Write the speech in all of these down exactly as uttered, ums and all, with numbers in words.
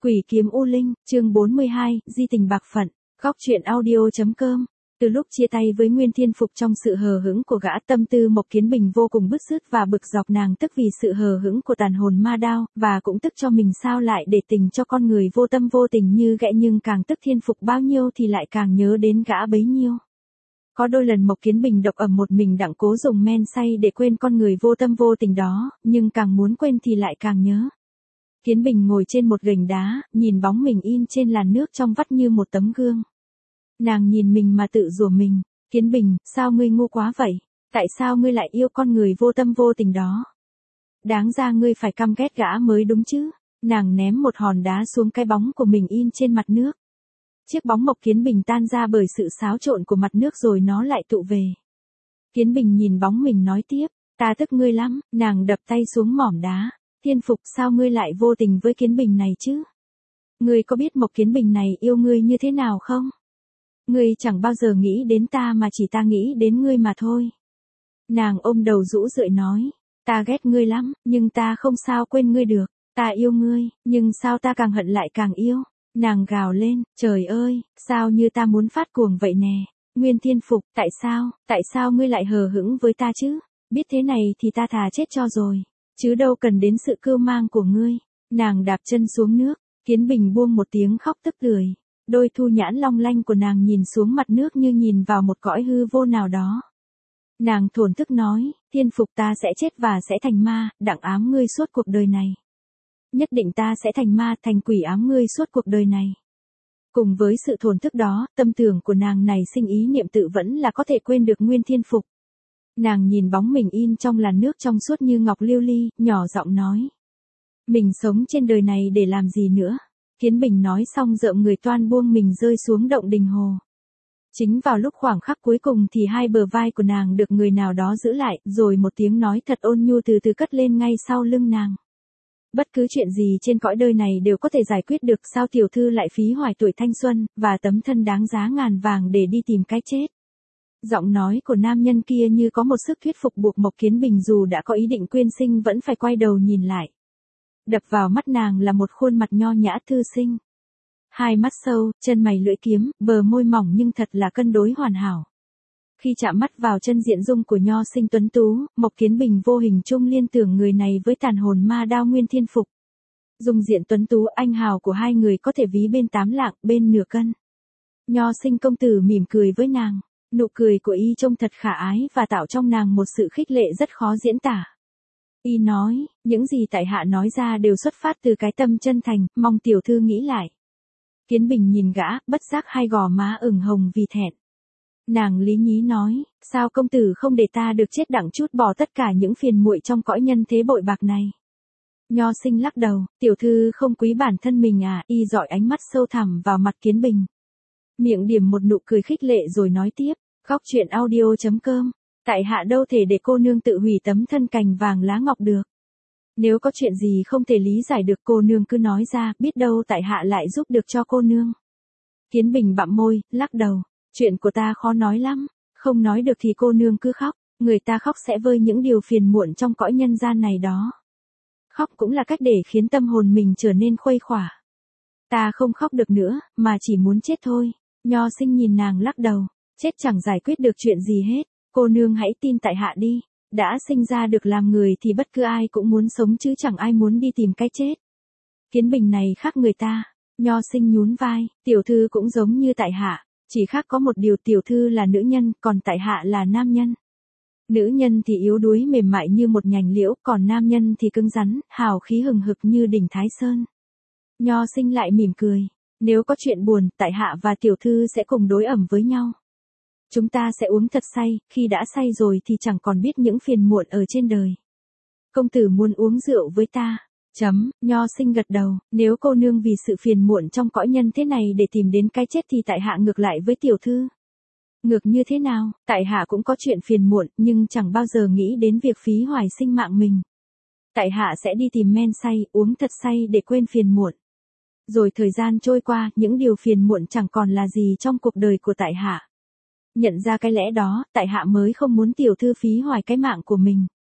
Quỷ kiếm U Linh, chương bốn mươi hai, di tình bạc phận, góc truyện audio.com. Từ lúc chia tay với Nguyên Thiên Phục trong sự hờ hững của gã, tâm tư Mộc Kiến Bình vô cùng bứt rứt và bực dọc nàng, tức vì sự hờ hững của tàn hồn ma đao, và cũng tức cho mình sao lại để tình cho con người vô tâm vô tình như gã, nhưng càng tức Thiên Phục bao nhiêu thì lại càng nhớ đến gã bấy nhiêu. Có đôi lần Mộc Kiến Bình độc ẩm một mình đặng cố dùng men say để quên con người vô tâm vô tình đó, nhưng càng muốn quên thì lại càng nhớ. Kiến Bình ngồi trên một gành đá, nhìn bóng mình in trên làn nước trong vắt như một tấm gương. Nàng nhìn mình mà tự rủa mình, Kiến Bình, sao ngươi ngu quá vậy? Tại sao ngươi lại yêu con người vô tâm vô tình đó? Đáng ra ngươi phải căm ghét gã mới đúng chứ. Nàng ném một hòn đá xuống cái bóng của mình in trên mặt nước. Chiếc bóng Mộc Kiến Bình tan ra bởi sự xáo trộn của mặt nước rồi nó lại tụ về. Kiến Bình nhìn bóng mình nói tiếp, ta tức ngươi lắm. Nàng đập tay xuống mỏm đá. Thiên Phục, sao ngươi lại vô tình với Kiến Bình này chứ? Ngươi có biết Mộc Kiến Bình này yêu ngươi như thế nào không? Ngươi chẳng bao giờ nghĩ đến ta mà chỉ ta nghĩ đến ngươi mà thôi. Nàng ôm đầu rũ rượi nói, ta ghét ngươi lắm, nhưng ta không sao quên ngươi được. Ta yêu ngươi, nhưng sao ta càng hận lại càng yêu. Nàng gào lên, trời ơi, sao như ta muốn phát cuồng vậy nè. Nguyên Thiên Phục, tại sao, tại sao ngươi lại hờ hững với ta chứ? Biết thế này thì ta thà chết cho rồi. Chứ đâu cần đến sự cưu mang của ngươi. Nàng đạp chân xuống nước, Kiến Bình buông một tiếng khóc tức tưởi. Đôi thu nhãn long lanh của nàng nhìn xuống mặt nước như nhìn vào một cõi hư vô nào đó. Nàng thổn thức nói, Thiên Phục, ta sẽ chết và sẽ thành ma, đặng ám ngươi suốt cuộc đời này. Nhất định ta sẽ thành ma, thành quỷ ám ngươi suốt cuộc đời này. Cùng với sự thổn thức đó, tâm tưởng của nàng này sinh ý niệm tự vẫn là có thể quên được Nguyên Thiên Phục. Nàng nhìn bóng mình in trong làn nước trong suốt như ngọc lưu ly, nhỏ giọng nói. Mình sống trên đời này để làm gì nữa? Kiến Bình nói xong rợm người toan buông mình rơi xuống động đình hồ. Chính vào lúc khoảng khắc cuối cùng thì hai bờ vai của nàng được người nào đó giữ lại, rồi một tiếng nói thật ôn nhu từ từ cất lên ngay sau lưng nàng. Bất cứ chuyện gì trên cõi đời này đều có thể giải quyết được, sao tiểu thư lại phí hoài tuổi thanh xuân, và tấm thân đáng giá ngàn vàng để đi tìm cái chết? Giọng nói của nam nhân kia như có một sức thuyết phục buộc Mộc Kiến Bình dù đã có ý định quyên sinh vẫn phải quay đầu nhìn lại. Đập vào mắt nàng là một khuôn mặt nho nhã thư sinh. Hai mắt sâu, chân mày lưỡi kiếm, bờ môi mỏng nhưng thật là cân đối hoàn hảo. Khi chạm mắt vào chân diện dung của nho sinh tuấn tú, Mộc Kiến Bình vô hình chung liên tưởng người này với tàn hồn ma đao Nguyên Thiên Phục. Dung diện tuấn tú anh hào của hai người có thể ví bên tám lạng, bên nửa cân. Nho sinh công tử mỉm cười với nàng. Nụ cười của y trông thật khả ái và tạo trong nàng một sự khích lệ rất khó diễn tả. Y nói, những gì tại hạ nói ra đều xuất phát từ cái tâm chân thành, mong tiểu thư nghĩ lại. Kiến Bình nhìn gã, bất giác hai gò má ửng hồng vì thẹn. Nàng lý nhí nói, sao công tử không để ta được chết đặng chút bỏ tất cả những phiền muội trong cõi nhân thế bội bạc này? Nho sinh lắc đầu, tiểu thư không quý bản thân mình à? Y dọi ánh mắt sâu thẳm vào mặt Kiến Bình. Miệng điểm một nụ cười khích lệ rồi nói tiếp, góc truyện audio.com, tại hạ đâu thể để cô nương tự hủy tấm thân cành vàng lá ngọc được. Nếu có chuyện gì không thể lý giải được cô nương cứ nói ra, biết đâu tại hạ lại giúp được cho cô nương. Kiến Bình bặm môi, lắc đầu, chuyện của ta khó nói lắm, không nói được thì cô nương cứ khóc, người ta khóc sẽ vơi những điều phiền muộn trong cõi nhân gian này đó. Khóc cũng là cách để khiến tâm hồn mình trở nên khuây khỏa. Ta không khóc được nữa, mà chỉ muốn chết thôi. Nho sinh nhìn nàng lắc đầu, chết chẳng giải quyết được chuyện gì hết, cô nương hãy tin tại hạ đi, đã sinh ra được làm người thì bất cứ ai cũng muốn sống chứ chẳng ai muốn đi tìm cái chết. Kiến Bình này khác người ta. Nho sinh nhún vai, tiểu thư cũng giống như tại hạ, chỉ khác có một điều, tiểu thư là nữ nhân, còn tại hạ là nam nhân. Nữ nhân thì yếu đuối mềm mại như một nhành liễu, còn nam nhân thì cứng rắn, hào khí hừng hực như đỉnh Thái Sơn. Nho sinh lại mỉm cười. Nếu có chuyện buồn, tại hạ và tiểu thư sẽ cùng đối ẩm với nhau. Chúng ta sẽ uống thật say, khi đã say rồi thì chẳng còn biết những phiền muộn ở trên đời. Công tử muốn uống rượu với ta. Chấm, Nho sinh gật đầu, nếu cô nương vì sự phiền muộn trong cõi nhân thế này để tìm đến cái chết thì tại hạ ngược lại với tiểu thư. Ngược như thế nào? Tại hạ cũng có chuyện phiền muộn, nhưng chẳng bao giờ nghĩ đến việc phí hoài sinh mạng mình. Tại hạ sẽ đi tìm men say, uống thật say để quên phiền muộn. Rồi thời gian trôi qua, những điều phiền muộn chẳng còn là gì trong cuộc đời của tại hạ. Nhận ra cái lẽ đó, tại hạ mới không muốn tiểu thư phí hoài cái mạng của mình.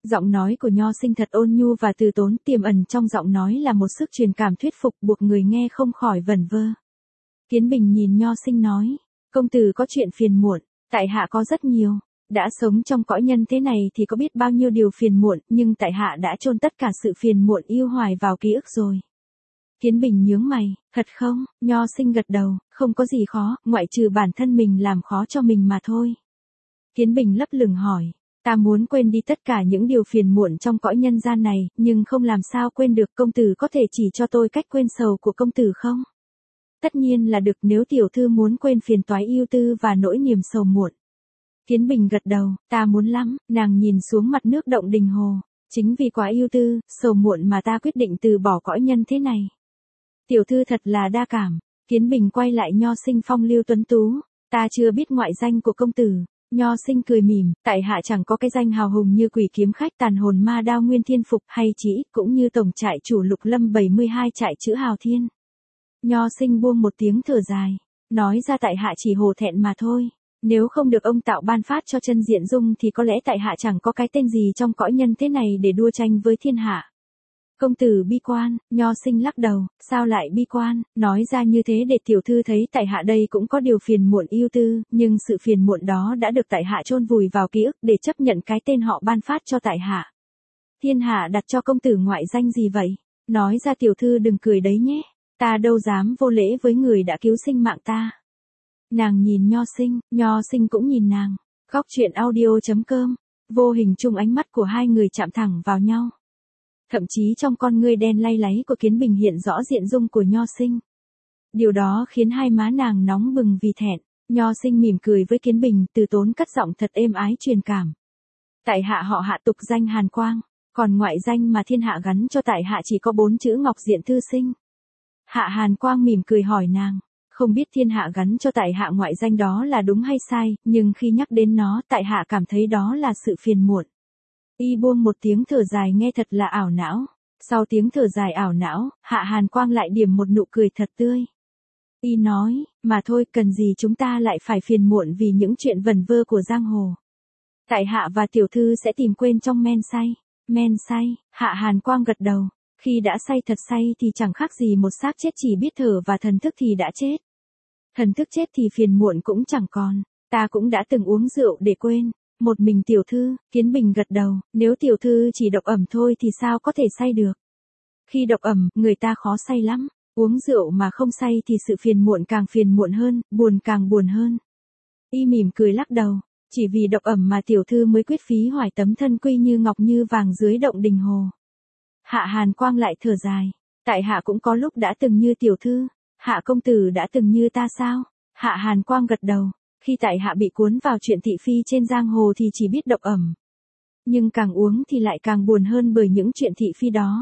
Giọng nói của Nho Sinh thật ôn nhu và từ tốn, tiềm ẩn trong giọng nói là một sức truyền cảm thuyết phục buộc người nghe không khỏi vẩn vơ. Kiến Bình nhìn Nho Sinh nói, công tử có chuyện phiền muộn, tại hạ có rất nhiều. Đã sống trong cõi nhân thế này thì có biết bao nhiêu điều phiền muộn, nhưng tại hạ đã chôn tất cả sự phiền muộn yêu hoài vào ký ức rồi. Kiến Bình nhướng mày, thật không? Nho Sinh gật đầu, không có gì khó, ngoại trừ bản thân mình làm khó cho mình mà thôi. Kiến Bình lấp lửng hỏi, ta muốn quên đi tất cả những điều phiền muộn trong cõi nhân gian này, nhưng không làm sao quên được, công tử có thể chỉ cho tôi cách quên sầu của công tử không? Tất nhiên là được, nếu tiểu thư muốn quên phiền toái yêu tư và nỗi niềm sầu muộn. Kiến Bình gật đầu, ta muốn lắm. Nàng nhìn xuống mặt nước động đình hồ, chính vì quá yêu tư, sầu muộn mà ta quyết định từ bỏ cõi nhân thế này. Tiểu thư thật là đa cảm. Kiến Bình quay lại Nho Sinh phong lưu tuấn tú, ta chưa biết ngoại danh của công tử. Nho Sinh cười mỉm, tại hạ chẳng có cái danh hào hùng như quỷ kiếm khách tàn hồn ma đao nguyên thiên phục hay chỉ cũng như tổng trại chủ Lục Lâm bảy mươi hai trại chữ Hào Thiên. Nho Sinh buông một tiếng thở dài, nói ra tại hạ chỉ hổ thẹn mà thôi. Nếu không được ông tạo ban phát cho chân diện dung thì có lẽ tại hạ chẳng có cái tên gì trong cõi nhân thế này để đua tranh với thiên hạ. Công tử bi quan, Nho Sinh lắc đầu, sao lại bi quan, nói ra như thế để tiểu thư thấy tại hạ đây cũng có điều phiền muộn yêu tư, nhưng sự phiền muộn đó đã được tại hạ chôn vùi vào ký ức để chấp nhận cái tên họ ban phát cho tại hạ. Thiên hạ đặt cho công tử ngoại danh gì vậy? Nói ra tiểu thư đừng cười đấy nhé, ta đâu dám vô lễ với người đã cứu sinh mạng ta. Nàng nhìn Nho Sinh, Nho Sinh cũng nhìn nàng. Góc truyện audio chấm com, vô hình chung ánh mắt của hai người chạm thẳng vào nhau. Thậm chí trong con ngươi đen lay láy của Kiến Bình hiện rõ diện dung của Nho Sinh. Điều đó khiến hai má nàng nóng bừng vì thẹn. Nho Sinh mỉm cười với Kiến Bình, từ tốn cất giọng thật êm ái truyền cảm. Tại hạ họ Hạ tục danh Hàn Quang, còn ngoại danh mà thiên hạ gắn cho tại hạ chỉ có bốn chữ Ngọc Diện Thư Sinh. Hạ Hàn Quang mỉm cười hỏi nàng, không biết thiên hạ gắn cho tại hạ ngoại danh đó là đúng hay sai, nhưng khi nhắc đến nó tại hạ cảm thấy đó là sự phiền muộn. Y buông một tiếng thở dài nghe thật là ảo não. Sau tiếng thở dài ảo não, Hạ Hàn Quang lại điểm một nụ cười thật tươi. Y nói, mà thôi, cần gì chúng ta lại phải phiền muộn vì những chuyện vẩn vơ của giang hồ. Tại hạ và tiểu thư sẽ tìm quên trong men say. Men say, Hạ Hàn Quang gật đầu. Khi đã say thật say thì chẳng khác gì một xác chết chỉ biết thở và thần thức thì đã chết. Thần thức chết thì phiền muộn cũng chẳng còn. Ta cũng đã từng uống rượu để quên. Một mình tiểu thư, Kiến Bình gật đầu, nếu tiểu thư chỉ độc ẩm thôi thì sao có thể say được. Khi độc ẩm, người ta khó say lắm. Uống rượu mà không say thì sự phiền muộn càng phiền muộn hơn, buồn càng buồn hơn. Y mỉm cười lắc đầu, chỉ vì độc ẩm mà tiểu thư mới quyết phí hoài tấm thân quy như ngọc như vàng dưới động đình hồ. Hạ Hàn Quang lại thở dài, tại hạ cũng có lúc đã từng như tiểu thư. Hạ công tử đã từng như ta sao? Hạ Hàn Quang gật đầu, khi tại hạ bị cuốn vào chuyện thị phi trên giang hồ thì chỉ biết độc ẩm. Nhưng càng uống thì lại càng buồn hơn bởi những chuyện thị phi đó.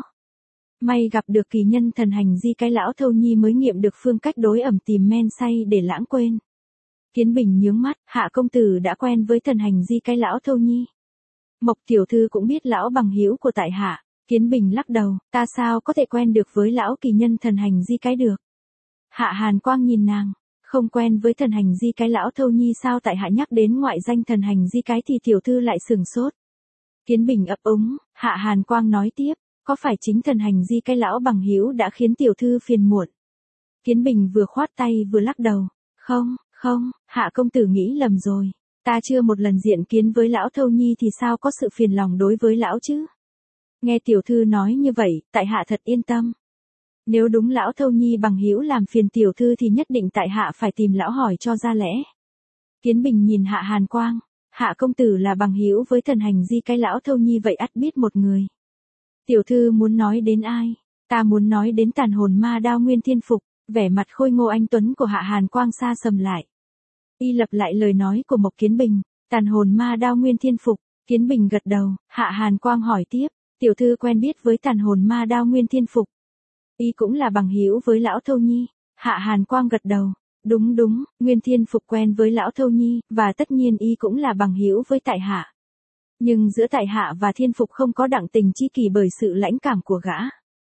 May gặp được kỳ nhân thần hành di cái lão thâu nhi mới nghiệm được phương cách đối ẩm tìm men say để lãng quên. Kiến Bình nhướng mắt, Hạ công tử đã quen với thần hành di cái lão thâu nhi. Mộc tiểu thư cũng biết lão bằng hữu của tại hạ. Kiến Bình lắc đầu, ta sao có thể quen được với lão kỳ nhân thần hành di cái được. Hạ Hàn Quang nhìn nàng, không quen với thần hành di cái lão thâu nhi sao? Tại hạ nhắc đến ngoại danh thần hành di cái thì tiểu thư lại sừng sốt. Kiến Bình ấp úng, Hạ Hàn Quang nói tiếp, có phải chính thần hành di cái lão bằng hữu đã khiến tiểu thư phiền muộn? Kiến Bình vừa khoát tay vừa lắc đầu, không, không, Hạ công tử nghĩ lầm rồi, ta chưa một lần diện kiến với lão thâu nhi thì sao có sự phiền lòng đối với lão chứ? Nghe tiểu thư nói như vậy, tại hạ thật yên tâm. Nếu đúng lão thâu nhi bằng hữu làm phiền tiểu thư thì nhất định tại hạ phải tìm lão hỏi cho ra lẽ. Kiến Bình nhìn Hạ Hàn Quang, Hạ công tử là bằng hữu với thần hành di cái lão thâu nhi vậy ắt biết một người. Tiểu thư muốn nói đến ai? Ta muốn nói đến tàn hồn ma đao nguyên thiên phục. Vẻ mặt khôi ngô anh tuấn của Hạ Hàn Quang xa sầm lại. Y lặp lại lời nói của Mộc Kiến Bình, tàn hồn ma đao nguyên thiên phục. Kiến Bình gật đầu, Hạ Hàn Quang hỏi tiếp, tiểu thư quen biết với tàn hồn ma đao nguyên thiên phục. Y cũng là bằng hữu với lão thâu nhi. Hạ Hàn Quang gật đầu, đúng đúng, nguyên thiên phục quen với lão thâu nhi, và tất nhiên y cũng là bằng hữu với tại hạ. Nhưng giữa tại hạ và thiên phục không có đặng tình chi kỷ bởi sự lãnh cảm của gã.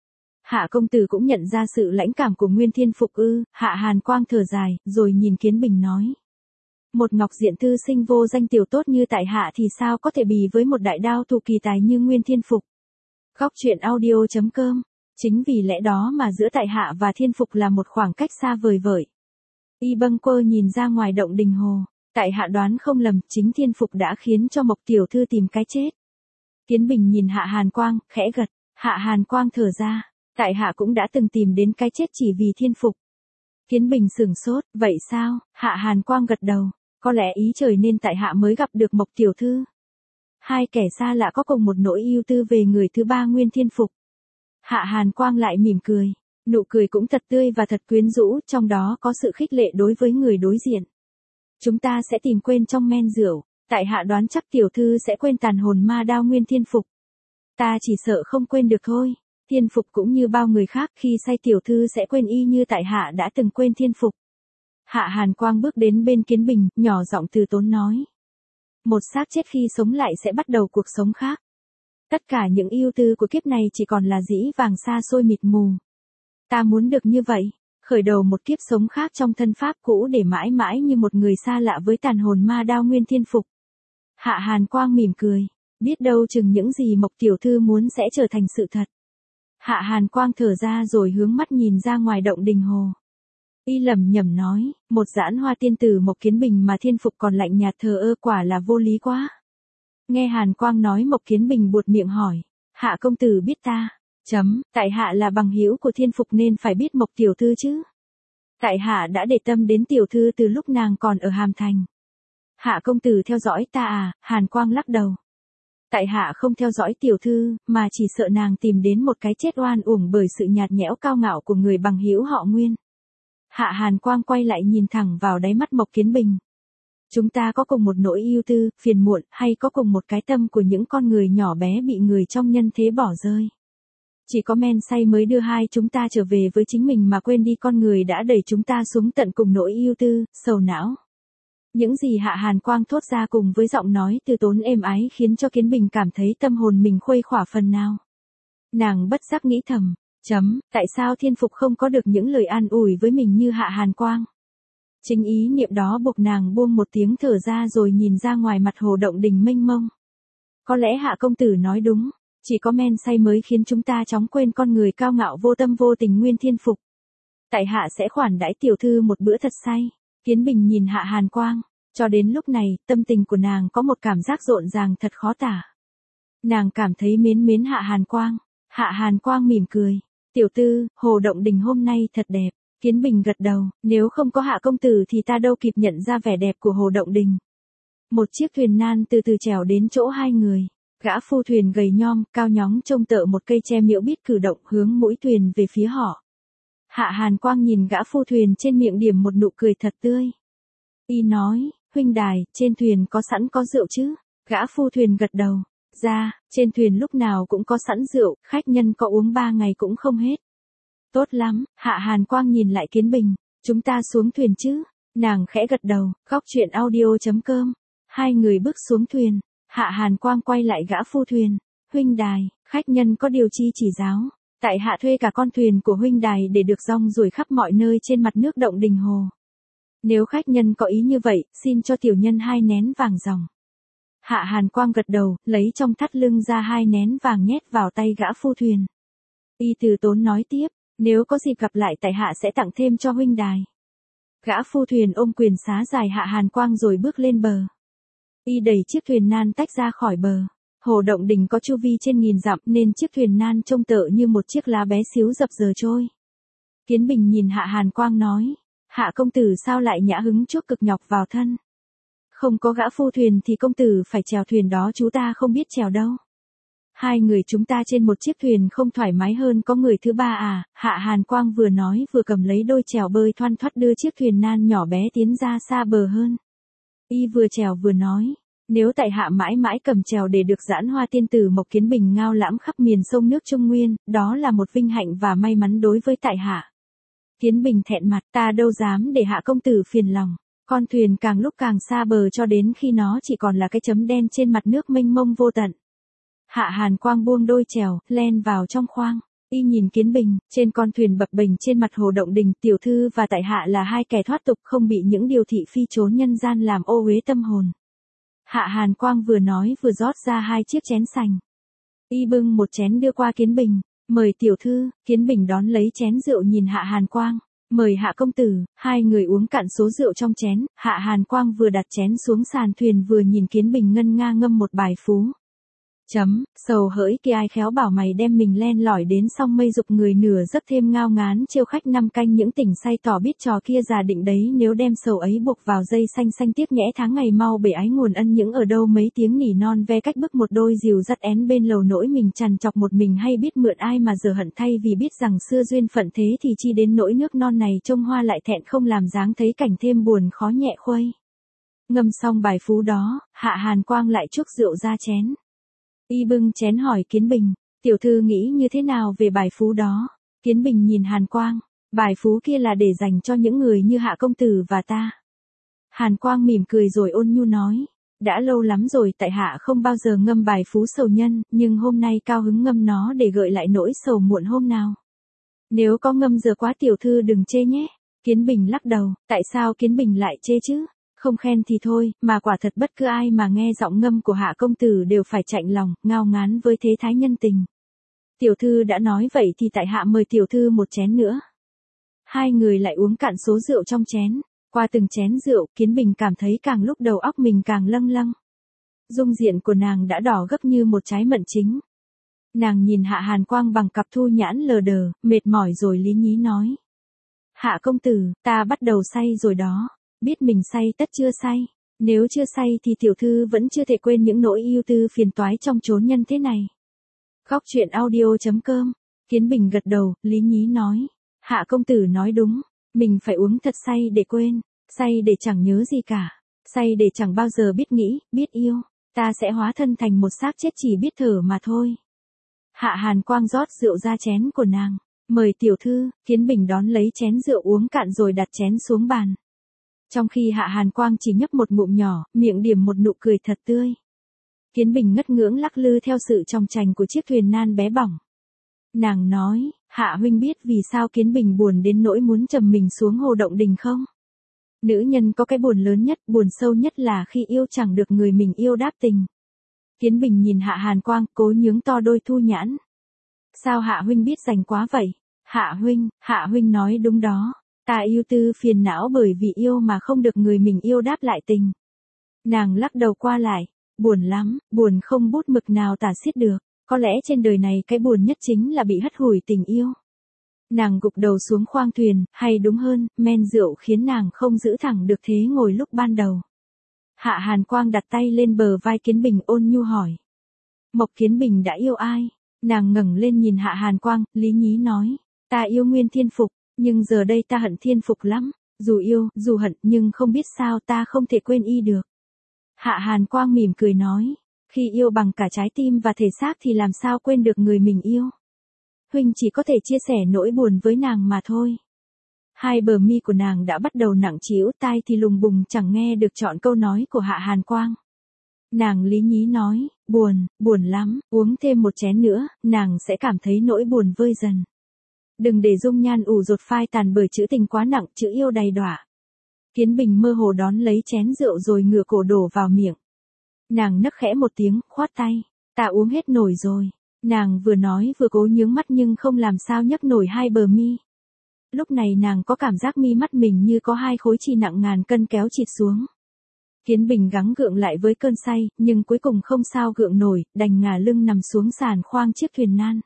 Hạ công tử cũng nhận ra sự lãnh cảm của nguyên thiên phục ư? Hạ Hàn Quang thở dài, rồi nhìn Kiến Bình nói. Một ngọc diện thư sinh vô danh tiểu tốt như tại hạ thì sao có thể bì với một đại đao thủ kỳ tài như Nguyên Thiên Phục. Góc truyện audio.com. Chính vì lẽ đó mà giữa tại hạ và Thiên Phục là một khoảng cách xa vời vợi. Y bâng quơ nhìn ra ngoài động đình hồ. Tại hạ đoán không lầm, chính Thiên Phục đã khiến cho Mộc tiểu thư tìm cái chết. Kiến Bình nhìn Hạ Hàn Quang, khẽ gật. Hạ Hàn Quang thở ra. Tại hạ cũng đã từng tìm đến cái chết chỉ vì Thiên Phục. Kiến Bình sửng sốt, vậy sao? Hạ Hàn Quang gật đầu. Có lẽ ý trời nên tại hạ mới gặp được Mộc tiểu thư. Hai kẻ xa lạ có cùng một nỗi ưu tư về người thứ ba Nguyên Thiên Phục. Hạ Hàn Quang lại mỉm cười. Nụ cười cũng thật tươi và thật quyến rũ, trong đó có sự khích lệ đối với người đối diện. Chúng ta sẽ tìm quên trong men rượu. Tại hạ đoán chắc tiểu thư sẽ quên tàn hồn ma đao Nguyên Thiên Phục. Ta chỉ sợ không quên được thôi. Thiên Phục cũng như bao người khác, khi say tiểu thư sẽ quên y như tại hạ đã từng quên Thiên Phục. Hạ Hàn Quang bước đến bên Kiến Bình, nhỏ giọng từ tốn nói. Một xác chết khi sống lại sẽ bắt đầu cuộc sống khác. Tất cả những ưu tư của kiếp này chỉ còn là dĩ vàng xa xôi mịt mù. Ta muốn được như vậy, khởi đầu một kiếp sống khác trong thân pháp cũ để mãi mãi như một người xa lạ với tàn hồn ma đao Nguyên Thiên Phục. Hạ Hàn Quang mỉm cười, biết đâu chừng những gì Mộc tiểu thư muốn sẽ trở thành sự thật. Hạ Hàn Quang thở ra rồi hướng mắt nhìn ra ngoài động đình hồ. Y lẩm nhẩm nói, một giãn hoa tiên tử Mộc Kiến Bình mà Thiên Phục còn lạnh nhạt thờ ơ, quả là vô lý quá. Nghe Hàn Quang nói, Mộc Kiến Bình buột miệng hỏi, Hạ công tử biết ta? Chấm, tại hạ là bằng hữu của Thiên Phục nên phải biết Mộc tiểu thư chứ. Tại hạ đã để tâm đến tiểu thư từ lúc nàng còn ở Hàm Thành. Hạ công tử theo dõi ta à? Hàn Quang lắc đầu. Tại hạ không theo dõi tiểu thư, mà chỉ sợ nàng tìm đến một cái chết oan uổng bởi sự nhạt nhẽo cao ngạo của người bằng hữu họ Nguyên. Hạ Hàn Quang quay lại nhìn thẳng vào đáy mắt Mộc Kiến Bình. Chúng ta có cùng một nỗi ưu tư, phiền muộn, hay có cùng một cái tâm của những con người nhỏ bé bị người trong nhân thế bỏ rơi? Chỉ có men say mới đưa hai chúng ta trở về với chính mình mà quên đi con người đã đẩy chúng ta xuống tận cùng nỗi ưu tư, sầu não. Những gì Hạ Hàn Quang thốt ra cùng với giọng nói từ tốn êm ái khiến cho Kiến Bình cảm thấy tâm hồn mình khuây khỏa phần nào. Nàng bất giác nghĩ thầm, chấm, tại sao Thiên Phục không có được những lời an ủi với mình như Hạ Hàn Quang? Chính ý niệm đó buộc nàng buông một tiếng thở ra rồi nhìn ra ngoài mặt hồ động đình mênh mông. Có lẽ Hạ công tử nói đúng, chỉ có men say mới khiến chúng ta chóng quên con người cao ngạo vô tâm vô tình Nguyên Thiên Phục. Tại hạ sẽ khoản đãi tiểu thư một bữa thật say. Kiến Bình nhìn Hạ Hàn Quang, cho đến lúc này, tâm tình của nàng có một cảm giác rộn ràng thật khó tả. Nàng cảm thấy mến mến Hạ Hàn Quang. Hạ Hàn Quang mỉm cười, tiểu tư, hồ động đình hôm nay thật đẹp. Kiến Bình gật đầu, nếu không có Hạ công tử thì ta đâu kịp nhận ra vẻ đẹp của hồ động đình. Một chiếc thuyền nan từ từ trèo đến chỗ hai người. Gã phu thuyền gầy nhom, cao nhóng trông tợ một cây tre miễu bít cử động hướng mũi thuyền về phía họ. Hạ Hàn Quang nhìn gã phu thuyền trên miệng điểm một nụ cười thật tươi. Y nói, huynh đài, trên thuyền có sẵn có rượu chứ? Gã phu thuyền gật đầu. Ra, trên thuyền lúc nào cũng có sẵn rượu, khách nhân có uống ba ngày cũng không hết. Tốt lắm, Hạ Hàn Quang nhìn lại Kiến Bình, chúng ta xuống thuyền chứ? Nàng khẽ gật đầu, góc truyện audio.com. Hai người bước xuống thuyền. Hạ Hàn Quang quay lại gã phu thuyền. Huynh đài, khách nhân có điều chi chỉ giáo. Tại hạ thuê cả con thuyền của huynh đài để được rong ruổi khắp mọi nơi trên mặt nước động đình hồ. Nếu khách nhân có ý như vậy, xin cho tiểu nhân hai nén vàng ròng. Hạ Hàn Quang gật đầu, lấy trong thắt lưng ra hai nén vàng nhét vào tay gã phu thuyền. Y từ tốn nói tiếp, nếu có dịp gặp lại tại hạ sẽ tặng thêm cho huynh đài. Gã phu thuyền ôm quyền xá dài Hạ Hàn Quang rồi bước lên bờ. Y đẩy chiếc thuyền nan tách ra khỏi bờ. Hồ động đình có chu vi trên nghìn dặm nên chiếc thuyền nan trông tợ như một chiếc lá bé xíu dập dờ trôi. Kiến Bình nhìn Hạ Hàn Quang nói, Hạ công tử sao lại nhã hứng chuốc cực nhọc vào thân? Không có gã phu thuyền thì công tử phải chèo thuyền đó chú ta không biết chèo đâu. Hai người chúng ta trên một chiếc thuyền không thoải mái hơn có người thứ ba à? Hạ Hàn Quang vừa nói vừa cầm lấy đôi chèo bơi thoăn thoắt đưa chiếc thuyền nan nhỏ bé tiến ra xa bờ hơn. Y vừa chèo vừa nói, nếu tại hạ mãi mãi cầm chèo để được giãn hoa tiên tử Mộc Kiến Bình ngao lãm khắp miền sông nước Trung Nguyên, đó là một vinh hạnh và may mắn đối với tại hạ. Kiến Bình thẹn mặt, ta đâu dám để Hạ công tử phiền lòng. Con thuyền càng lúc càng xa bờ cho đến khi nó chỉ còn là cái chấm đen trên mặt nước mênh mông vô tận. Hạ Hàn Quang buông đôi chèo, len vào trong khoang. Y nhìn Kiến Bình, trên con thuyền bập bềnh trên mặt hồ Động Đình, tiểu thư và tại hạ là hai kẻ thoát tục không bị những điều thị phi trốn nhân gian làm ô uế tâm hồn. Hạ Hàn Quang vừa nói vừa rót ra hai chiếc chén sành. Y bưng một chén đưa qua Kiến Bình, mời tiểu thư. Kiến Bình đón lấy chén rượu nhìn Hạ Hàn Quang, mời Hạ công tử. Hai người uống cạn số rượu trong chén, Hạ Hàn Quang vừa đặt chén xuống sàn thuyền vừa nhìn Kiến Bình ngân nga ngâm một bài phú. Chấm, sầu hỡi kia ai khéo bảo mày đem mình len lỏi đến song mây dục người nửa giấc thêm ngao ngán trêu khách năm canh những tỉnh say tỏ biết trò kia già định đấy nếu đem sầu ấy buộc vào dây xanh xanh tiếc nhẽ tháng ngày mau bể ái nguồn ân những ở đâu mấy tiếng nỉ non ve cách bức một đôi dìu dắt én bên lầu nỗi mình trằn trọc một mình hay biết mượn ai mà giờ hận thay vì biết rằng xưa duyên phận thế thì chi đến nỗi nước non này trông hoa lại thẹn không làm dáng thấy cảnh thêm buồn khó nhẹ khuây. Ngâm xong bài phú đó, Hạ Hàn Quang lại chuốc rượu ra chén. Y bưng chén hỏi Kiến Bình, tiểu thư nghĩ như thế nào về bài phú đó? Kiến Bình nhìn Hàn Quang, bài phú kia là để dành cho những người như Hạ công tử và ta. Hàn Quang mỉm cười rồi ôn nhu nói, đã lâu lắm rồi tại hạ không bao giờ ngâm bài phú sầu nhân, nhưng hôm nay cao hứng ngâm nó để gợi lại nỗi sầu muộn hôm nào. Nếu có ngâm giờ quá tiểu thư đừng chê nhé. Kiến Bình lắc đầu, tại sao Kiến Bình lại chê chứ? Không khen thì thôi, mà quả thật bất cứ ai mà nghe giọng ngâm của Hạ công tử đều phải chạnh lòng, ngao ngán với thế thái nhân tình. Tiểu thư đã nói vậy thì tại hạ mời tiểu thư một chén nữa. Hai người lại uống cạn số rượu trong chén. Qua từng chén rượu, Kiến Bình cảm thấy càng lúc đầu óc mình càng lâng lâng. Dung diện của nàng đã đỏ gấp như một trái mận chính. Nàng nhìn Hạ Hàn Quang bằng cặp thu nhãn lờ đờ, mệt mỏi rồi lý nhí nói. Hạ công tử, ta bắt đầu say rồi đó. Biết mình say tất chưa say. Nếu chưa say thì tiểu thư vẫn chưa thể quên những nỗi ưu tư phiền toái trong chốn nhân thế này. Góc truyện audio chấm com. Kiến Bình gật đầu, lý nhí nói. Hạ công tử nói đúng. Mình phải uống thật say để quên. Say để chẳng nhớ gì cả. Say để chẳng bao giờ biết nghĩ, biết yêu. Ta sẽ hóa thân thành một xác chết chỉ biết thở mà thôi. Hạ Hàn Quang rót rượu ra chén của nàng. Mời tiểu thư. Kiến Bình đón lấy chén rượu uống cạn rồi đặt chén xuống bàn. Trong khi Hạ Hàn Quang chỉ nhấp một ngụm nhỏ, miệng điểm một nụ cười thật tươi. Kiến Bình ngất ngưỡng lắc lư theo sự trong chành của chiếc thuyền nan bé bỏng. Nàng nói, Hạ huynh biết vì sao Kiến Bình buồn đến nỗi muốn trầm mình xuống hồ Động Đình không? Nữ nhân có cái buồn lớn nhất, buồn sâu nhất là khi yêu chẳng được người mình yêu đáp tình. Kiến Bình nhìn Hạ Hàn Quang, cố nhướng to đôi thu nhãn. Sao Hạ huynh biết rành quá vậy? Hạ huynh, Hạ huynh nói đúng đó. Ta yêu tư phiền não bởi vì yêu mà không được người mình yêu đáp lại tình. Nàng lắc đầu qua lại, buồn lắm, buồn không bút mực nào tả xiết được. Có lẽ trên đời này cái buồn nhất chính là bị hất hủi tình yêu. Nàng gục đầu xuống khoang thuyền, hay đúng hơn, men rượu khiến nàng không giữ thẳng được thế ngồi lúc ban đầu. Hạ Hàn Quang đặt tay lên bờ vai Kiến Bình ôn nhu hỏi. Mộc Kiến Bình đã yêu ai? Nàng ngẩng lên nhìn Hạ Hàn Quang, lý nhí nói. Ta yêu Nguyên Thiên Phục, nhưng giờ đây ta hận Thiên Phục lắm. Dù yêu, dù hận, nhưng không biết sao ta không thể quên y được. Hạ Hàn Quang mỉm cười nói. Khi yêu bằng cả trái tim và thể xác thì làm sao quên được người mình yêu. Huynh chỉ có thể chia sẻ nỗi buồn với nàng mà thôi. Hai bờ mi của nàng đã bắt đầu nặng trĩu, tai thì lùng bùng chẳng nghe được trọn câu nói của Hạ Hàn Quang. Nàng lý nhí nói, buồn, buồn lắm, uống thêm một chén nữa, nàng sẽ cảm thấy nỗi buồn vơi dần. Đừng để dung nhan ủ rột phai tàn bởi chữ tình quá nặng, chữ yêu đầy đọa. Kiến Bình mơ hồ đón lấy chén rượu rồi ngửa cổ đổ vào miệng. Nàng nấc khẽ một tiếng, khoát tay, ta uống hết nổi rồi. Nàng vừa nói vừa cố nhướng mắt nhưng không làm sao nhấc nổi hai bờ mi. Lúc này nàng có cảm giác mi mắt mình như có hai khối chì nặng ngàn cân kéo chịt xuống. Kiến Bình gắng gượng lại với cơn say, nhưng cuối cùng không sao gượng nổi, đành ngả lưng nằm xuống sàn khoang chiếc thuyền nan.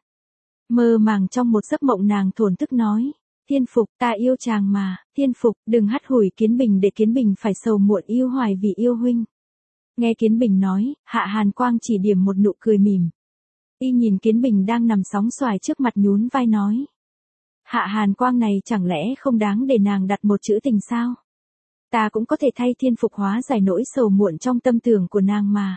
Mơ màng trong một giấc mộng nàng thổn thức nói, Thiên Phục, ta yêu chàng mà, Thiên Phục, đừng hắt hủi Kiến Bình để Kiến Bình phải sầu muộn yêu hoài vì yêu huynh. Nghe Kiến Bình nói, Hạ Hàn Quang chỉ điểm một nụ cười mỉm. Y nhìn Kiến Bình đang nằm sóng xoài trước mặt nhún vai nói. Hạ Hàn Quang này chẳng lẽ không đáng để nàng đặt một chữ tình sao? Ta cũng có thể thay Thiên Phục hóa giải nỗi sầu muộn trong tâm tưởng của nàng mà.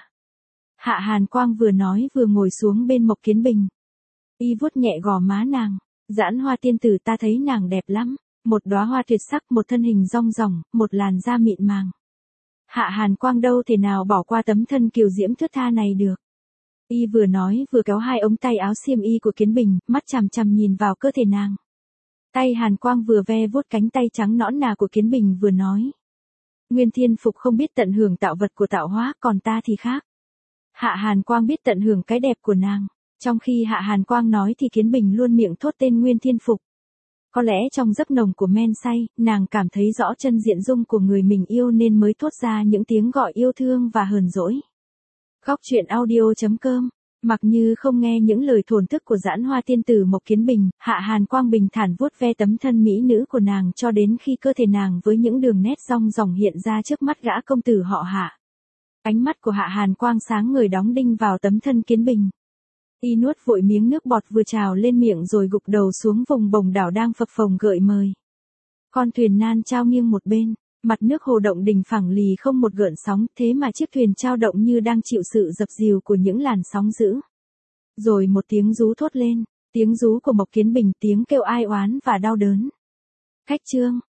Hạ Hàn Quang vừa nói vừa ngồi xuống bên Mộc Kiến Bình. Y vuốt nhẹ gò má nàng. Giãn Hoa tiên tử, ta thấy nàng đẹp lắm. Một đóa hoa tuyệt sắc, một thân hình rong ròng, một làn da mịn màng. Hạ Hàn Quang đâu thể nào bỏ qua tấm thân kiều diễm thướt tha này được. Y vừa nói vừa kéo hai ống tay áo xiêm y của Kiến Bình, mắt chằm chằm nhìn vào cơ thể nàng. Tay Hàn Quang vừa ve vuốt cánh tay trắng nõn nà của Kiến Bình vừa nói. Nguyên Thiên Phục không biết tận hưởng tạo vật của tạo hóa, còn ta thì khác. Hạ Hàn Quang biết tận hưởng cái đẹp của nàng. Trong khi Hạ Hàn Quang nói thì Kiến Bình luôn miệng thốt tên Nguyên Thiên Phục. Có lẽ trong giấc nồng của men say, nàng cảm thấy rõ chân diện dung của người mình yêu nên mới thốt ra những tiếng gọi yêu thương và hờn dỗi. Góc truyện audio chấm com. Mặc như không nghe những lời thổn thức của giãn hoa tiên tử Mộc Kiến Bình, Hạ Hàn Quang bình thản vuốt ve tấm thân mỹ nữ của nàng cho đến khi cơ thể nàng với những đường nét rong ròng hiện ra trước mắt gã công tử họ Hạ. Ánh mắt của Hạ Hàn Quang sáng ngời đóng đinh vào tấm thân Kiến Bình. Y nuốt vội miếng nước bọt vừa trào lên miệng rồi gục đầu xuống vùng bồng đảo đang phập phồng gợi mời. Con thuyền nan trao nghiêng một bên, mặt nước hồ động đình phẳng lì không một gợn sóng, thế mà chiếc thuyền trao động như đang chịu sự dập dìu của những làn sóng dữ. Rồi một tiếng rú thốt lên, tiếng rú của Mộc Kiến Bình, tiếng kêu ai oán và đau đớn. Khách trương,